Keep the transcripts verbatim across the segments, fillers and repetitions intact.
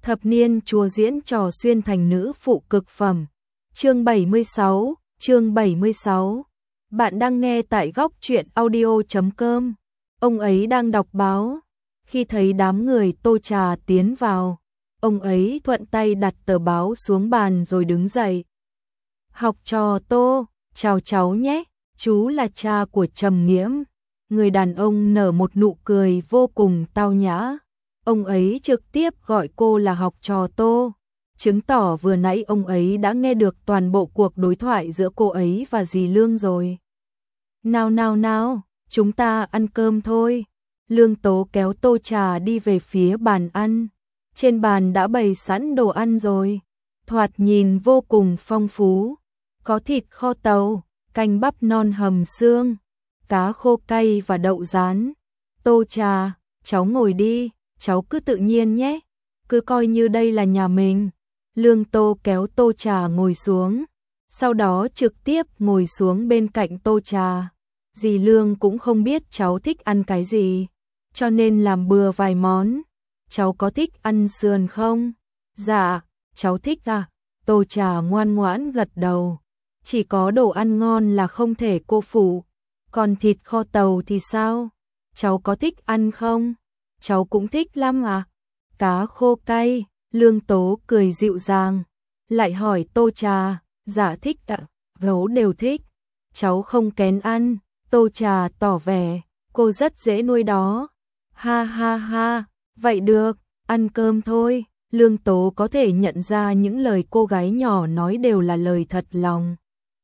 Thập niên chùa diễn trò xuyên thành nữ phụ cực phẩm. Chương bảy mươi sáu, chương bảy mươi sáu. Bạn đang nghe tại góc truyện audio chấm com. Ông ấy đang đọc báo. Khi thấy đám người Tô Trà tiến vào, ông ấy thuận tay đặt tờ báo xuống bàn rồi đứng dậy. Học trò Tô, chào cháu nhé, chú là cha của Trầm Nghiễm. Người đàn ông nở một nụ cười vô cùng tao nhã. Ông ấy trực tiếp gọi cô là học trò Tô, chứng tỏ vừa nãy ông ấy đã nghe được toàn bộ cuộc đối thoại giữa cô ấy và dì Lương rồi. Nào nào nào, chúng ta ăn cơm thôi. Lương Tố kéo Tô Trà đi về phía bàn ăn. Trên bàn đã bày sẵn đồ ăn rồi, thoạt nhìn vô cùng phong phú. Có thịt kho tàu, canh bắp non hầm xương, cá khô cay và đậu rán. Tô Trà, cháu ngồi đi, cháu cứ tự nhiên nhé, cứ coi như đây là nhà mình. Lương Tô kéo Tô Trà ngồi xuống, sau đó trực tiếp ngồi xuống bên cạnh Tô Trà. Dì Lương cũng không biết cháu thích ăn cái gì, cho nên làm bừa vài món. Cháu có thích ăn sườn không? Dạ, cháu thích à? Tô Trà ngoan ngoãn gật đầu. Chỉ có đồ ăn ngon là không thể cô phụ. Còn thịt kho tàu thì sao? Cháu có thích ăn không? Cháu cũng thích lắm à? Cá khô cay, Lương Tố cười dịu dàng, lại hỏi Tô Trà, dạ thích ạ, à? Gấu đều thích. Cháu không kén ăn. Tô Trà tỏ vẻ, cô rất dễ nuôi đó. Ha ha ha, vậy được, ăn cơm thôi. Lương Tố có thể nhận ra những lời cô gái nhỏ nói đều là lời thật lòng,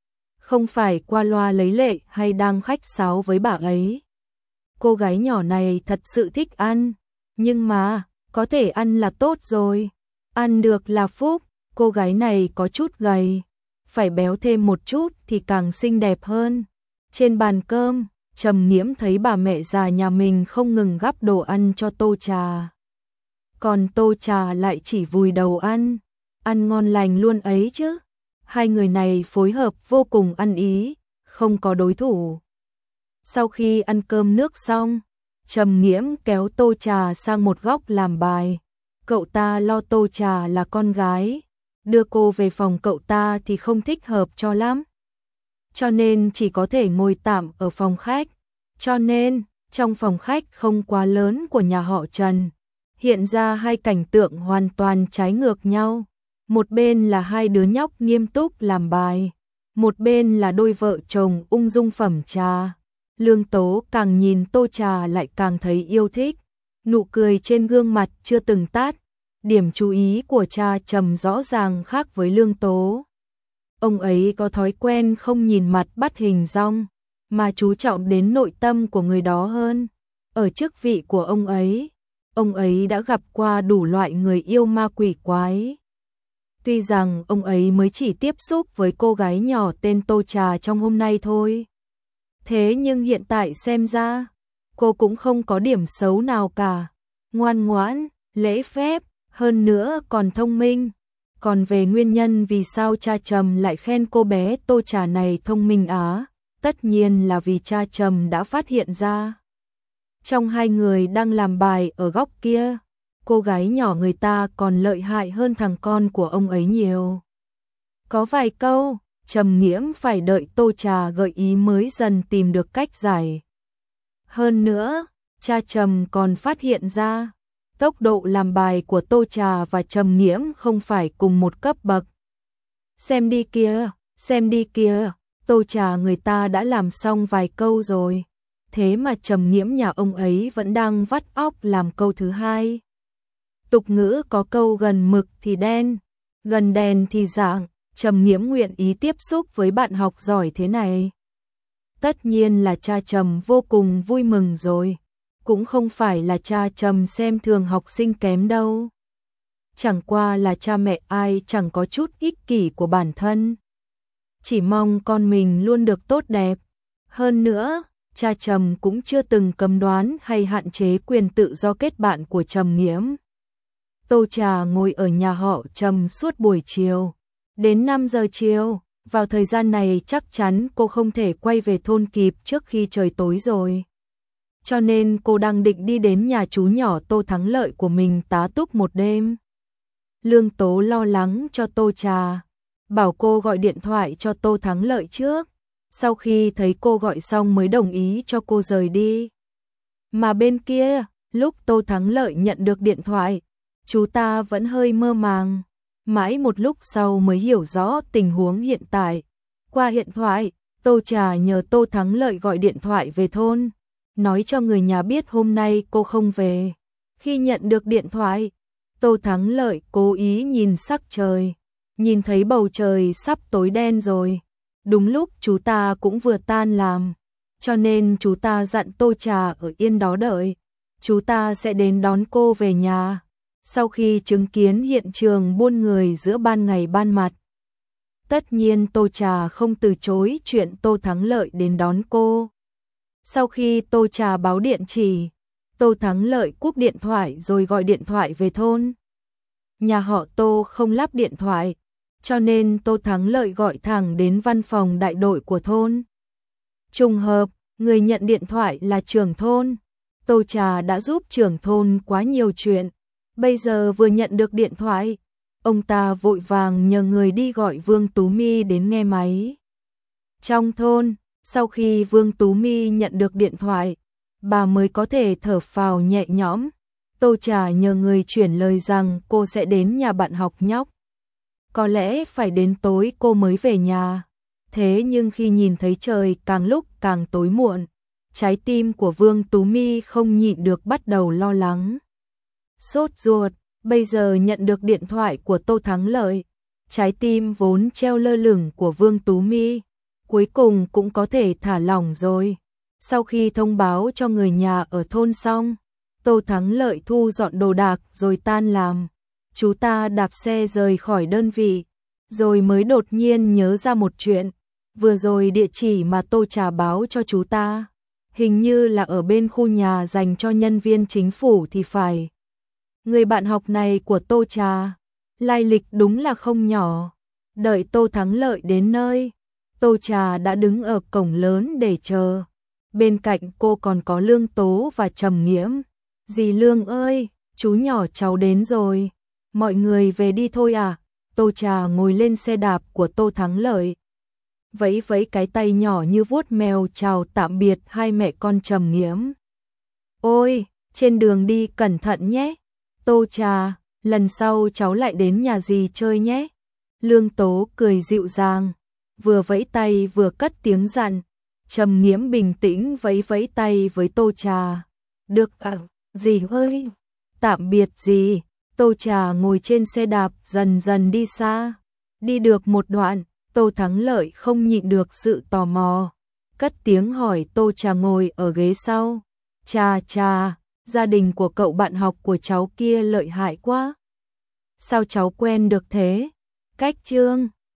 không phải qua loa lấy lệ hay đang khách sáo với bà ấy. Cô gái nhỏ này thật sự thích ăn, nhưng mà, có thể ăn là tốt rồi. Ăn được là phúc. Cô gái này có chút gầy, phải béo thêm một chút thì càng xinh đẹp hơn. Trên bàn cơm, Trầm Nghiễm thấy bà mẹ già nhà mình không ngừng gắp đồ ăn cho Tô Trà. Còn Tô Trà lại chỉ vùi đầu ăn, ăn ngon lành luôn ấy chứ. Hai người này phối hợp vô cùng ăn ý, không có đối thủ. Sau khi ăn cơm nước xong, Trầm Nghiễm kéo Tô Trà sang một góc làm bài. Cậu ta lo Tô Trà là con gái, đưa cô về phòng cậu ta thì không thích hợp cho lắm, cho nên chỉ có thể ngồi tạm ở phòng khách. Cho nên, trong phòng khách không quá lớn của nhà họ Trần, hiện ra hai cảnh tượng hoàn toàn trái ngược nhau. Một bên là hai đứa nhóc nghiêm túc làm bài, một bên là đôi vợ chồng ung dung phẩm trà. Lương Tố càng nhìn Tô Trà lại càng thấy yêu thích, nụ cười trên gương mặt chưa từng tắt. Điểm chú ý của cha Trầm rõ ràng khác với Lương Tố. Ông ấy có thói quen không nhìn mặt bắt hình dong, mà chú trọng đến nội tâm của người đó hơn. Ở chức vị của ông ấy, ông ấy đã gặp qua đủ loại người yêu ma quỷ quái. Tuy rằng ông ấy mới chỉ tiếp xúc với cô gái nhỏ tên Tô Trà trong hôm nay thôi, thế nhưng hiện tại xem ra, cô cũng không có điểm xấu nào cả. Ngoan ngoãn, lễ phép, hơn nữa còn thông minh. Còn về nguyên nhân vì sao cha Trầm lại khen cô bé Tô Trà này thông minh á, tất nhiên là vì cha Trầm đã phát hiện ra. Trong hai người đang làm bài ở góc kia, cô gái nhỏ người ta còn lợi hại hơn thằng con của ông ấy nhiều. Có vài câu, Trầm Nghiễm phải đợi Tô Trà gợi ý mới dần tìm được cách giải. Hơn nữa, cha Trầm còn phát hiện ra, tốc độ làm bài của Tô Trà và Trầm Nghiễm không phải cùng một cấp bậc. Xem đi kìa, xem đi kìa, Tô Trà người ta đã làm xong vài câu rồi, thế mà Trầm Nghiễm nhà ông ấy vẫn đang vắt óc làm câu thứ hai. Tục ngữ có câu gần mực thì đen, gần đèn thì rạng. Trầm Nghiễm nguyện ý tiếp xúc với bạn học giỏi thế này, tất nhiên là cha Trầm vô cùng vui mừng rồi. Cũng không phải là cha Trầm xem thường học sinh kém đâu, chẳng qua là cha mẹ ai chẳng có chút ích kỷ của bản thân, chỉ mong con mình luôn được tốt đẹp. Hơn nữa, cha Trầm cũng chưa từng cấm đoán hay hạn chế quyền tự do kết bạn của Trầm Nghiễm. Tô Trà ngồi ở nhà họ Trầm suốt buổi chiều, đến năm giờ chiều. Vào thời gian này chắc chắn cô không thể quay về thôn kịp trước khi trời tối rồi, cho nên cô đang định đi đến nhà chú nhỏ Tô Thắng Lợi của mình tá túc một đêm. Lương Tố lo lắng cho Tô Trà, bảo cô gọi điện thoại cho Tô Thắng Lợi trước, sau khi thấy cô gọi xong mới đồng ý cho cô rời đi. Mà bên kia, lúc Tô Thắng Lợi nhận được điện thoại, chú ta vẫn hơi mơ màng, mãi một lúc sau mới hiểu rõ tình huống hiện tại. Qua điện thoại, Tô Trà nhờ Tô Thắng Lợi gọi điện thoại về thôn, nói cho người nhà biết hôm nay cô không về. Khi nhận được điện thoại, Tô Thắng Lợi cố ý nhìn sắc trời, nhìn thấy bầu trời sắp tối đen rồi. Đúng lúc chú ta cũng vừa tan làm, cho nên chú ta dặn Tô Trà ở yên đó đợi. Chú ta sẽ đến đón cô về nhà. Sau khi chứng kiến hiện trường buôn người giữa ban ngày ban mặt, tất nhiên Tô Trà không từ chối chuyện Tô Thắng Lợi đến đón cô. Sau khi Tô Trà báo địa chỉ, Tô Thắng Lợi cúp điện thoại rồi gọi điện thoại về thôn. Nhà họ Tô không lắp điện thoại, cho nên Tô Thắng Lợi gọi thẳng đến văn phòng đại đội của thôn. Trùng hợp, người nhận điện thoại là trưởng thôn. Tô Trà đã giúp trưởng thôn quá nhiều chuyện, bây giờ vừa nhận được điện thoại, ông ta vội vàng nhờ người đi gọi Vương Tú My đến nghe máy. Trong thôn, sau khi Vương Tú My nhận được điện thoại, bà mới có thể thở phào nhẹ nhõm. Tô Trà nhờ người chuyển lời rằng cô sẽ đến nhà bạn học nhóc. Có lẽ phải đến tối cô mới về nhà. Thế nhưng khi nhìn thấy trời càng lúc càng tối muộn, trái tim của Vương Tú My không nhịn được bắt đầu lo lắng. Sốt ruột, bây giờ nhận được điện thoại của Tô Thắng Lợi, trái tim vốn treo lơ lửng của Vương Tú My cuối cùng cũng có thể thả lỏng rồi. Sau khi thông báo cho người nhà ở thôn xong, Tô Thắng Lợi thu dọn đồ đạc rồi tan làm. Chú ta đạp xe rời khỏi đơn vị, rồi mới đột nhiên nhớ ra một chuyện. Vừa rồi địa chỉ mà Tô Trà báo cho chú ta, hình như là ở bên khu nhà dành cho nhân viên chính phủ thì phải. Người bạn học này của Tô Trà, lai lịch đúng là không nhỏ. Đợi Tô Thắng Lợi đến nơi, Tô Trà đã đứng ở cổng lớn để chờ. Bên cạnh cô còn có Lương Tố và Trầm Nghiễm. Dì Lương ơi, chú nhỏ cháu đến rồi. Mọi người về đi thôi à? Tô Trà ngồi lên xe đạp của Tô Thắng Lợi, vẫy vẫy cái tay nhỏ như vuốt mèo chào tạm biệt hai mẹ con Trầm Nghiễm. Ôi, trên đường đi cẩn thận nhé. Tô Trà, lần sau cháu lại đến nhà dì chơi nhé. Lương Tố cười dịu dàng, vừa vẫy tay vừa cất tiếng dặn. Trầm Nghiễm bình tĩnh vẫy vẫy tay với Tô Trà. Được à, dì ơi. Tạm biệt dì. Tô Trà ngồi trên xe đạp dần dần đi xa. Đi được một đoạn, Tô Thắng Lợi không nhịn được sự tò mò, cất tiếng hỏi Tô Trà ngồi ở ghế sau. Trà Trà, gia đình của cậu bạn học của cháu kia lợi hại quá. Sao cháu quen được thế? Cách Trương